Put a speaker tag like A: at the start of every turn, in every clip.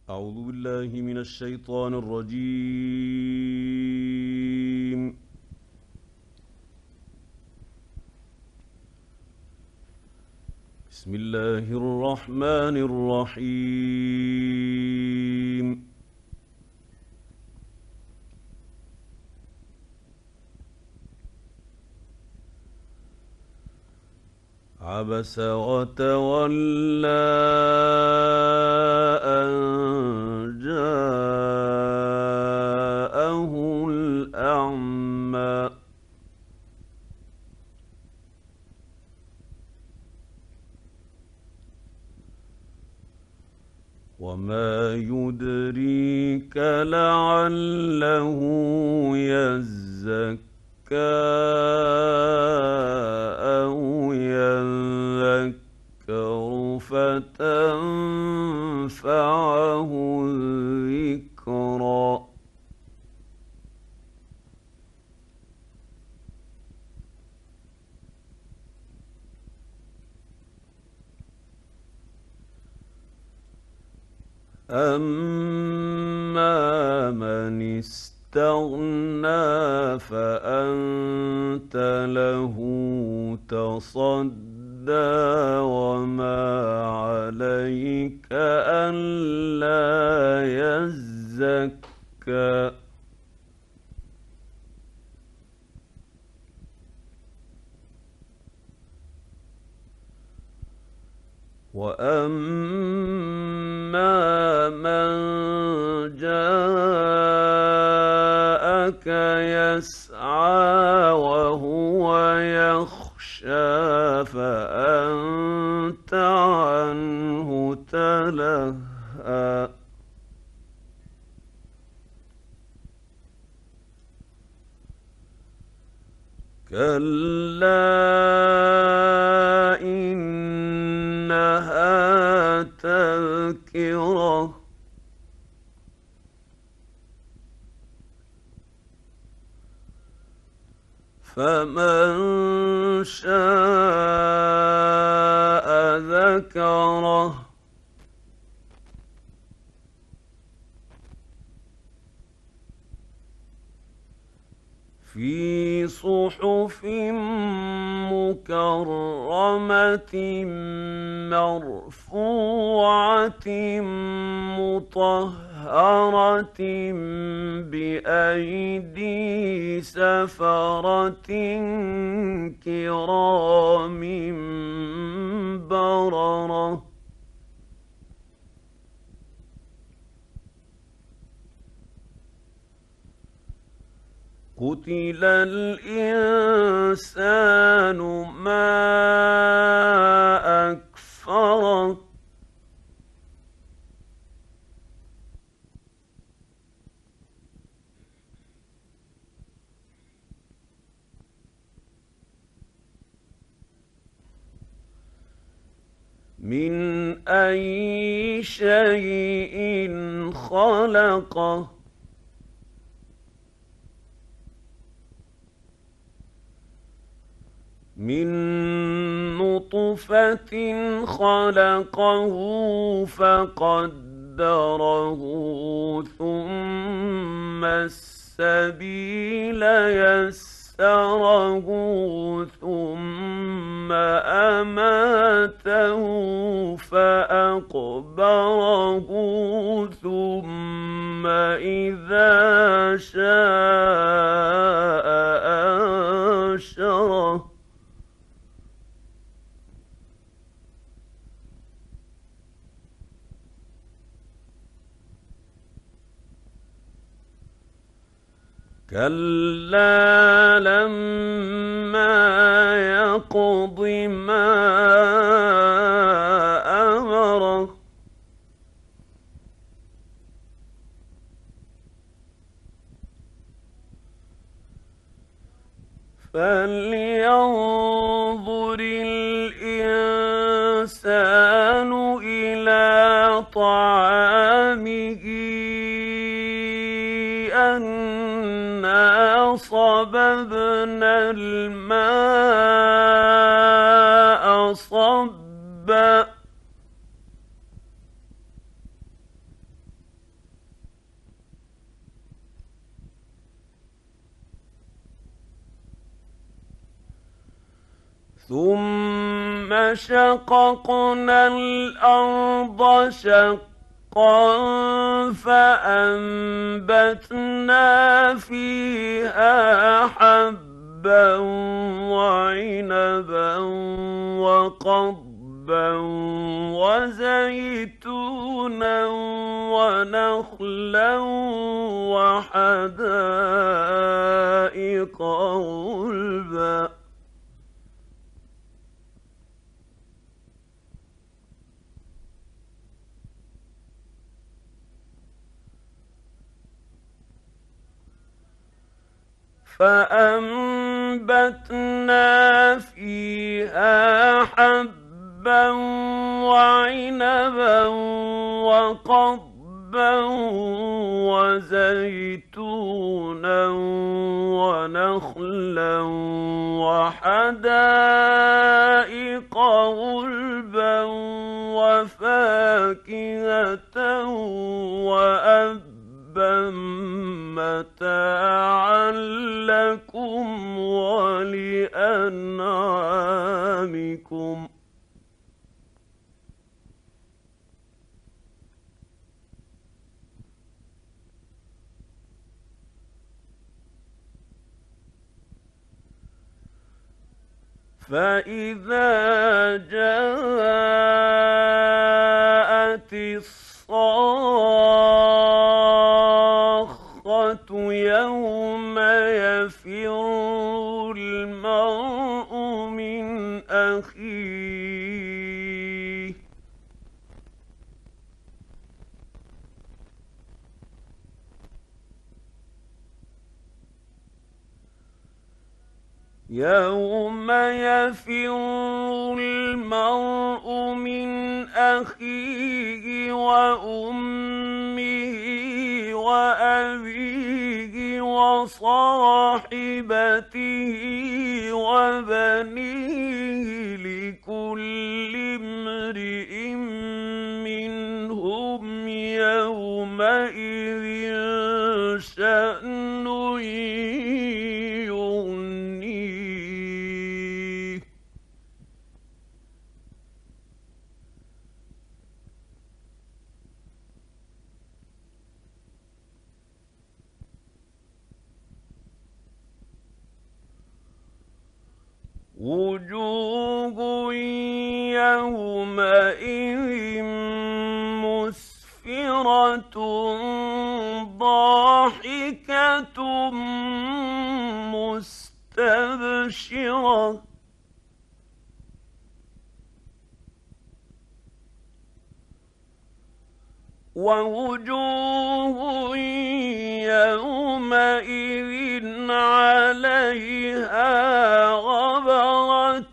A: أعوذ بالله من الشيطان الرجيم. بسم الله الرحمن الرحيم. عبس وتولى أن جاءه الأعمى وما يدريك لعله يزكى أو يذكر فتنفعه الذكرى أما من استغنى فأنت له تصدى وما عليك ألا يزكى وأما من جاءك يسعى وهو يخشى فأنت عنه تلهى كلا إنها تذكرة فمن شاء ذكره في صحف مكرمة مرفوعة مطهرة بأيدي سفرة كرام بررة قتل الإنسان ما أكفره من أي شيء خلقه من نطفة خلقه فقدره ثم السبيل يسره ثم أماته فأقبره ثم إذا شاء أنشره كلا لما يقض ما أمره فلينظر الإنسان إلى طعامه أنا صببنا الماء صبا ثم شققنا الأرض شقا فأنبتنا فيها حبا وعنبا وقضبا وزيتونا ونخلا وحدائق غلبا فأنبتنا فيها حبا وعنبا وقضبا وزيتونا ونخلا وحدائق غلبا وفاكهة وأبا متاعا لكم ولأنعامكم فإذا جاءت الصاخة يوم يفر المرء من أخيه يوم يفر المرء من أخيه وأمه وأبيه وصاحبته وبنيه لكل امرئ منهم يومئذ شأن يغنيه وجوه يومئذ مسفرة ضاحكة مستبشرة ووجوه يومئذ عليها غبرة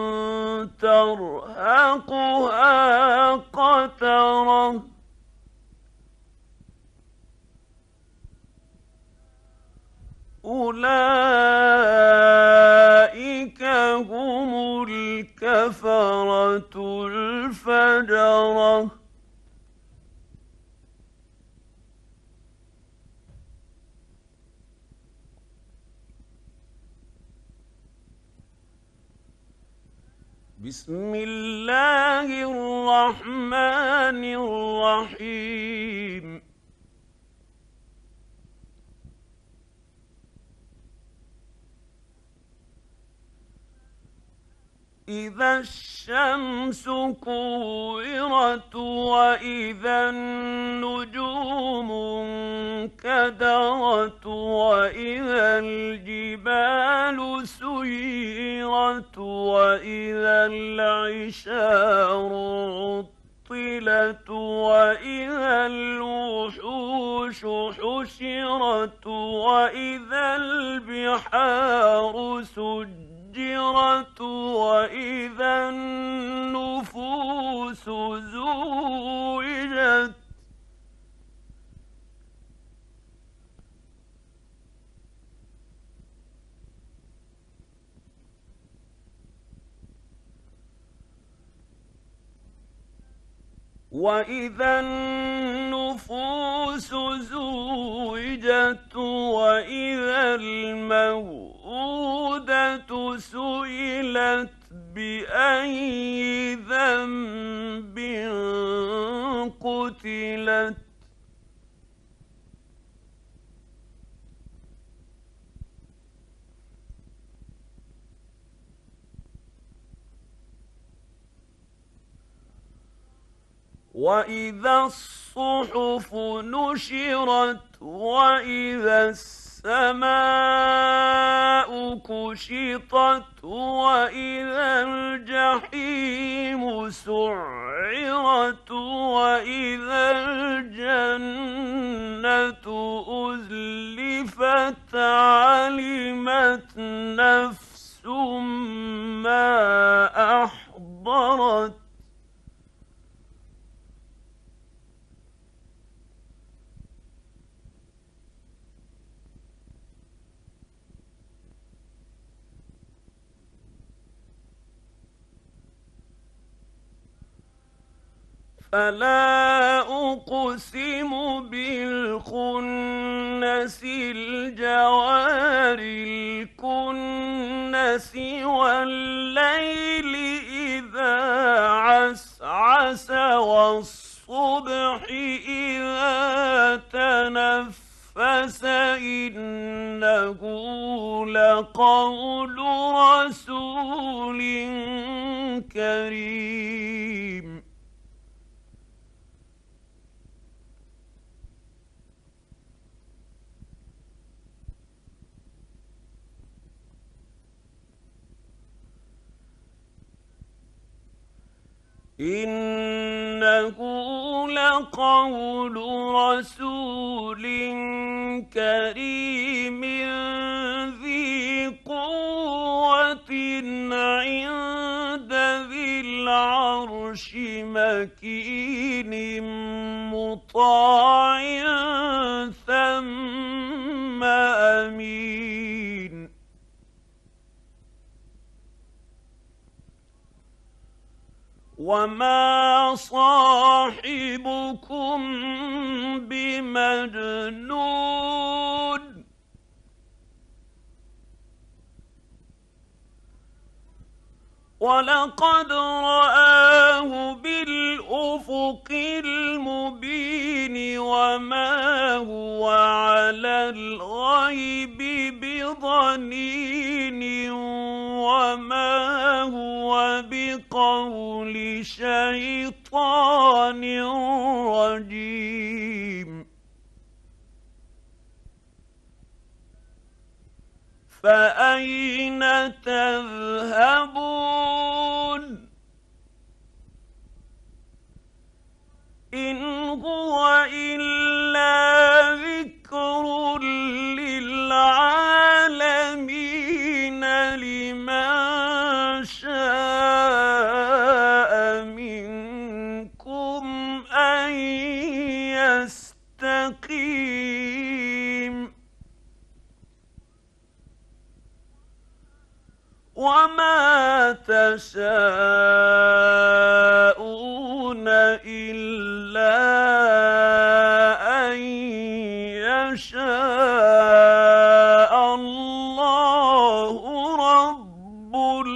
A: ترهقها قترة أولئك هم الكفرة الفجرة بسم الله الرحمن الرحيم إذا الشمس كورت وإذا النجوم انكدرت وإذا الجبال سيرت وإذا العشار عطلت وإذا الوحوش حشرت وإذا البحار سجرت وإذا النفوس زوجت وإذا النفوس زوجت وإذا الموءودة سئلت بأي ذنب قتلت وإذا الصحف نشرت وإذا السماء كشطت وإذا الجحيم سعرت وإذا الجنة أزلفت علمت نفس ما أحضرت فلا أقسم بالخنس الجوار الكنس والليل إذا عسعس والصبح إذا تنفس إنه لقول رسول كريم إنه لقول رسول كريم ذي قوة عند ذي العرش مكين مطاع ثم أمين وما صاحبكم بمجنون ولقد رآه بالأفق المبين وما هو على الغيب بضنين وما هو بقول شيطان رجيم فأين تذهبون إن هو إلا ذكر للعالمين لمن شاء منكم أن يستقيم وما تشاءون إلا أن يشاء الله رب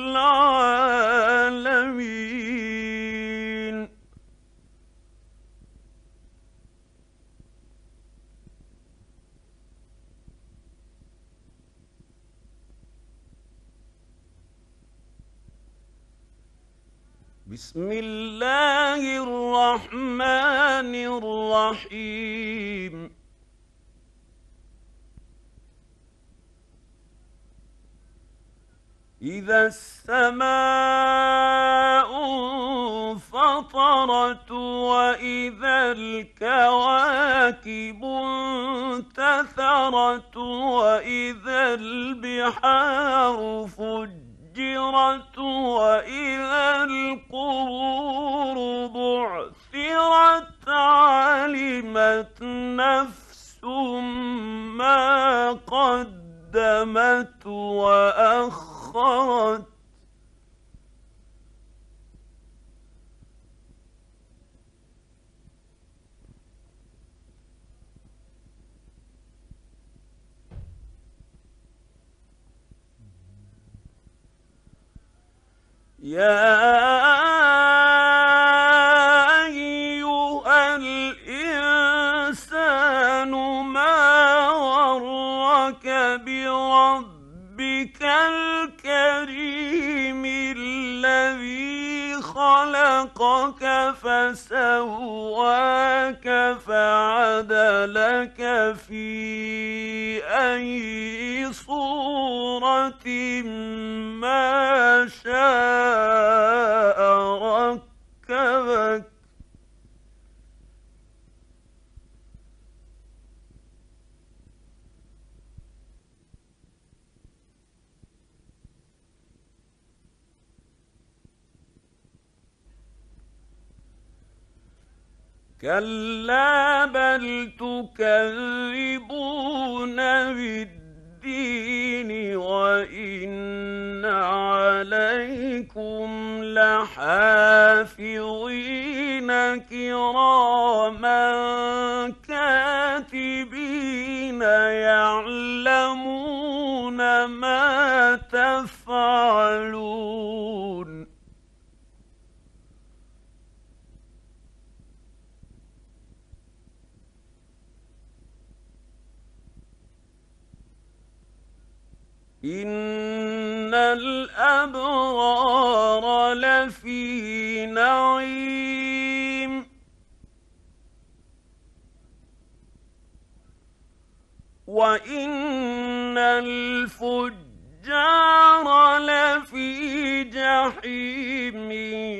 A: العالمين بسم الله الرحمن الرحيم إذا السماء انفطرت وإذا الكواكب انتثرت وإذا البحار فجرت وإذا القبور بعثرت علمت نفس ما قدمت وأخرت يا بربك الكريم الذي خلقك فسواك فعدلك في أي صورة ما شاء ركبك. كلا بل تكذبون بالدين وإن عليكم لحافظين كراما كاتبين يعلمون ما تفعلون. إن الأبرار لفي نعيم وإن الفجار لفي جحيم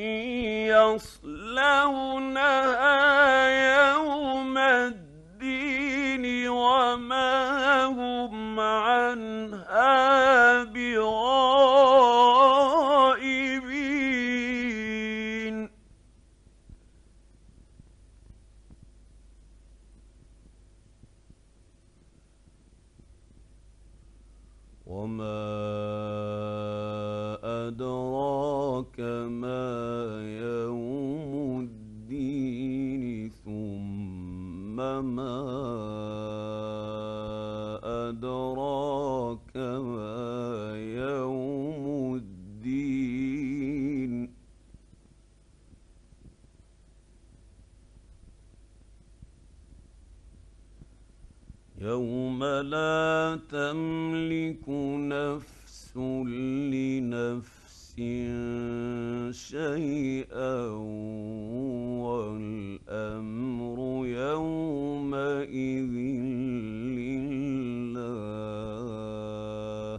A: يصلونها يوم الدين وما هم عنها بغائبين. وما أدراك ما يوم الدين ثم ما أدراك ما يوم الدين. يوم لا تملك نفس لنفس شيئا والأمر يومئذ لله.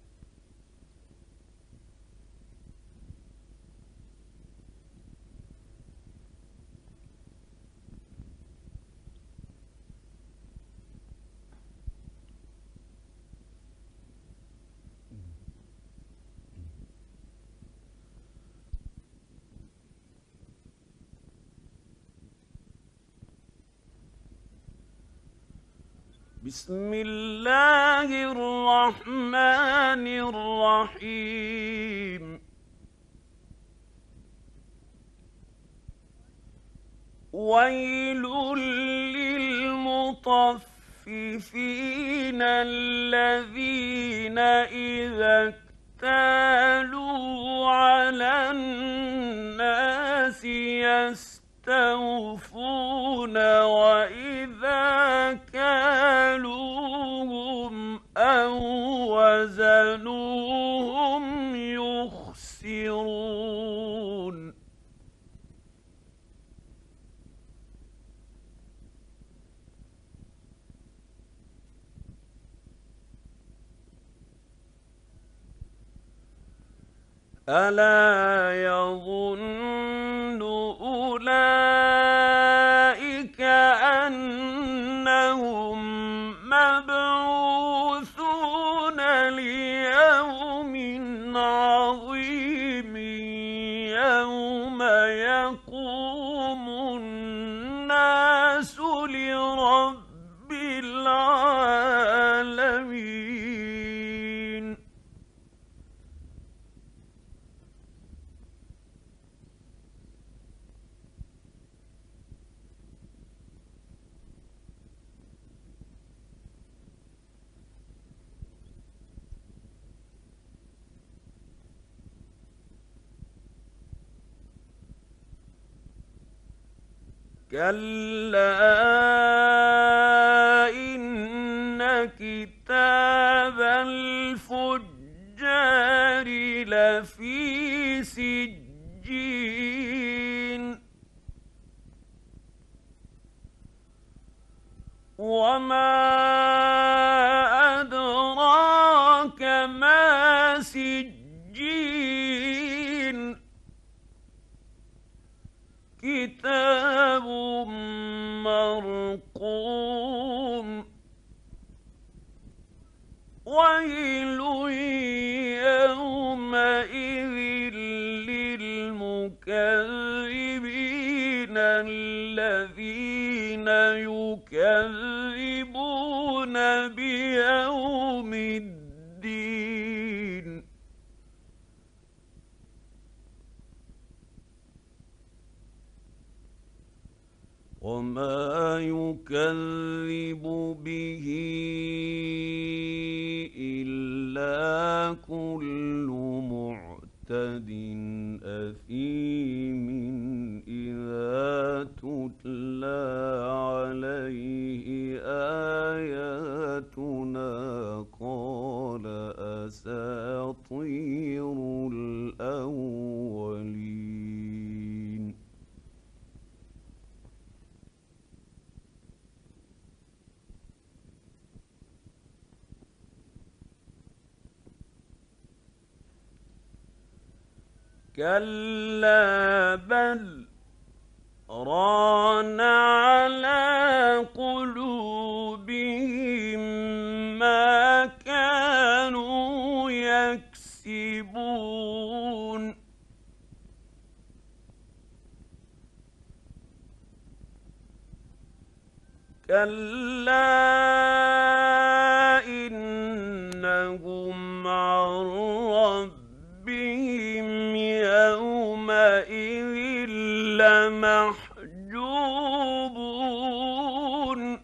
A: بسم الله الرحمن الرحيم. ويل للمطففين الذين إذا اكتالوا على الناس يستوفون وإذا كالوهم أو وزنوهم يخسرون. ألا يظن أولئك أنهم مبعوثون ليوم عظيم يوم يقوم الناس لرب العالمين. كلا إن كتاب وما أدراك ما سجين كتاب مرقوم ويل يومئذ للمكذبين الذين يكذبون بيوم الدين وما يكذب به إلا كل معتد أثيم إذا تتلى عليه آياتنا قال أساطير الأولين كلا بل ران على قلوبهم ما كانوا يكسبون كلا إنهم عن ربهم يومئذ لمحجوبون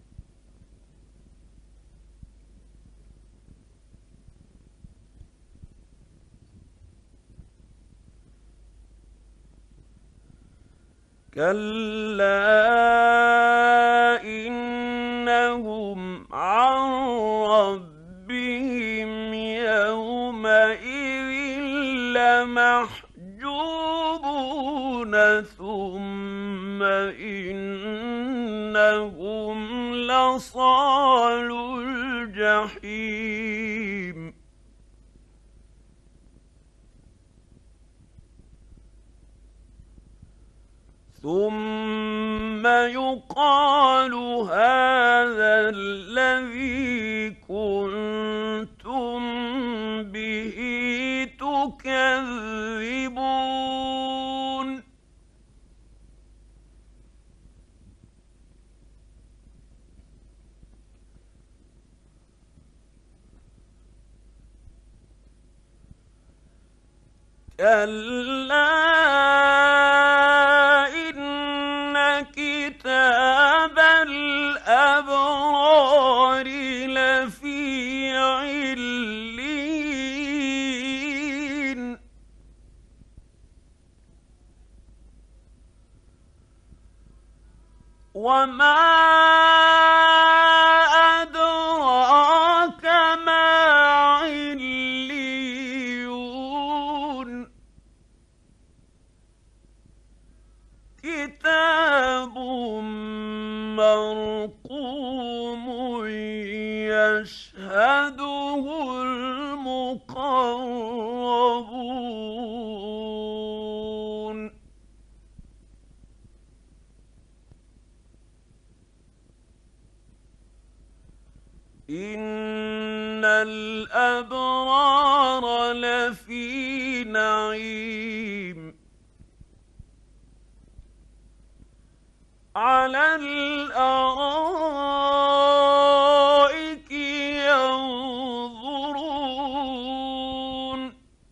A: كلا إنهم عن ربهم يومئذ لمحجوبون ثم إنهم لصالو الجحيم ثم يقال هذا الذي كنتم به تكذبون كلا كتاب الأبرار لفي علين وما أدراك ما عليون كتاب مرقوم يشهده المقربون إن الأبرار لفي نعيم على الأرائك ينظرون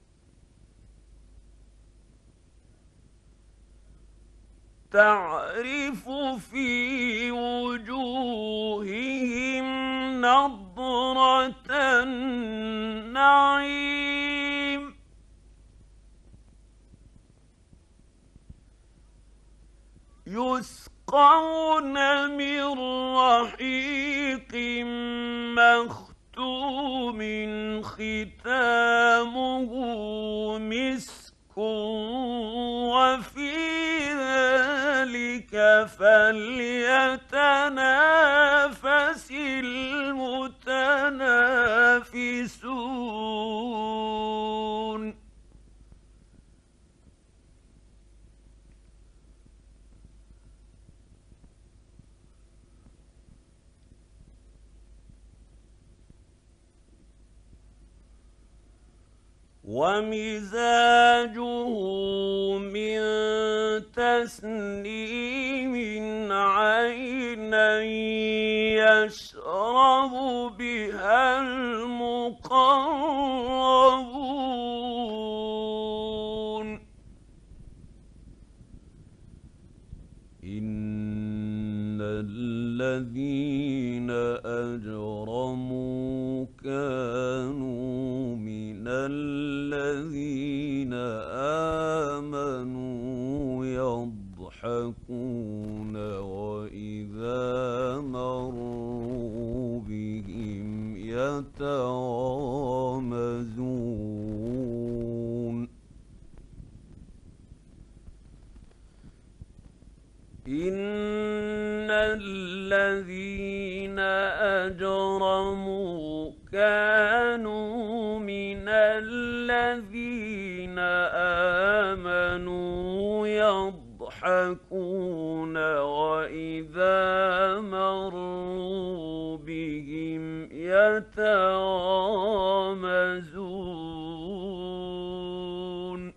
A: تعرف في وجوههم نضرة النعيم يسقون من رحيق مختوم ختامه مسك وفي ذلك فليتنافس ومزاجه من تسنيم عينا يشرب بها المقربون إن الذين أجرموا كانوا من الذين آمنوا يضحكون وإذا مروا بهم يتغامزون إن الذين أجرموا كانوا من الذين آمنوا يضحكون وإذا مروا بهم يتغامزون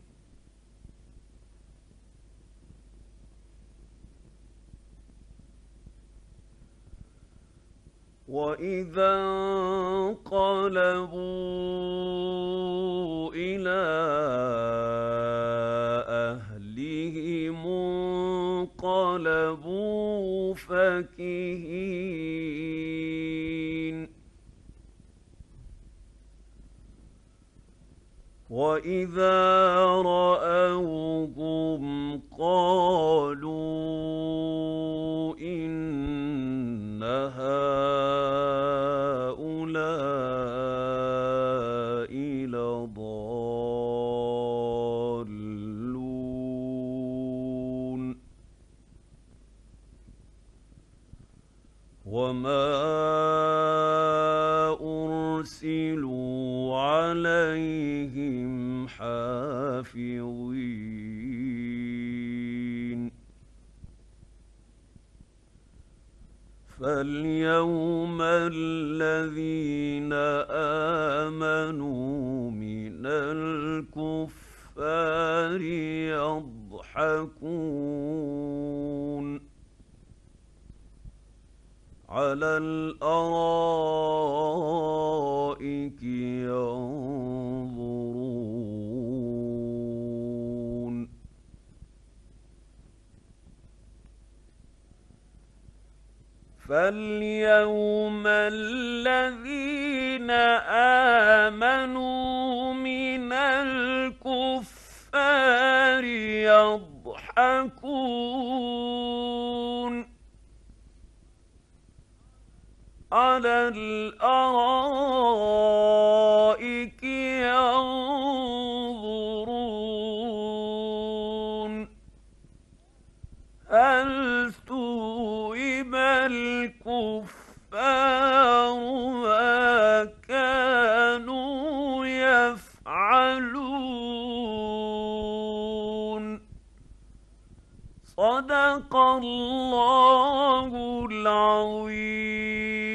A: وإذا انقلبوا إلى أهلهم انقلبوا فكهين وإذا رأوهم قالوا إن هؤلاء لضالون وما أرسلوا عليهم حافظين فاليوم الذين آمنوا من الكفار يضحكون على الأرائك ينظرون فاليوم الذين آمنوا من الكفار يضحكون على الأرائك ينظرون هل ثوب الكفار ما كانوا يفعلون صدق الله العظيم.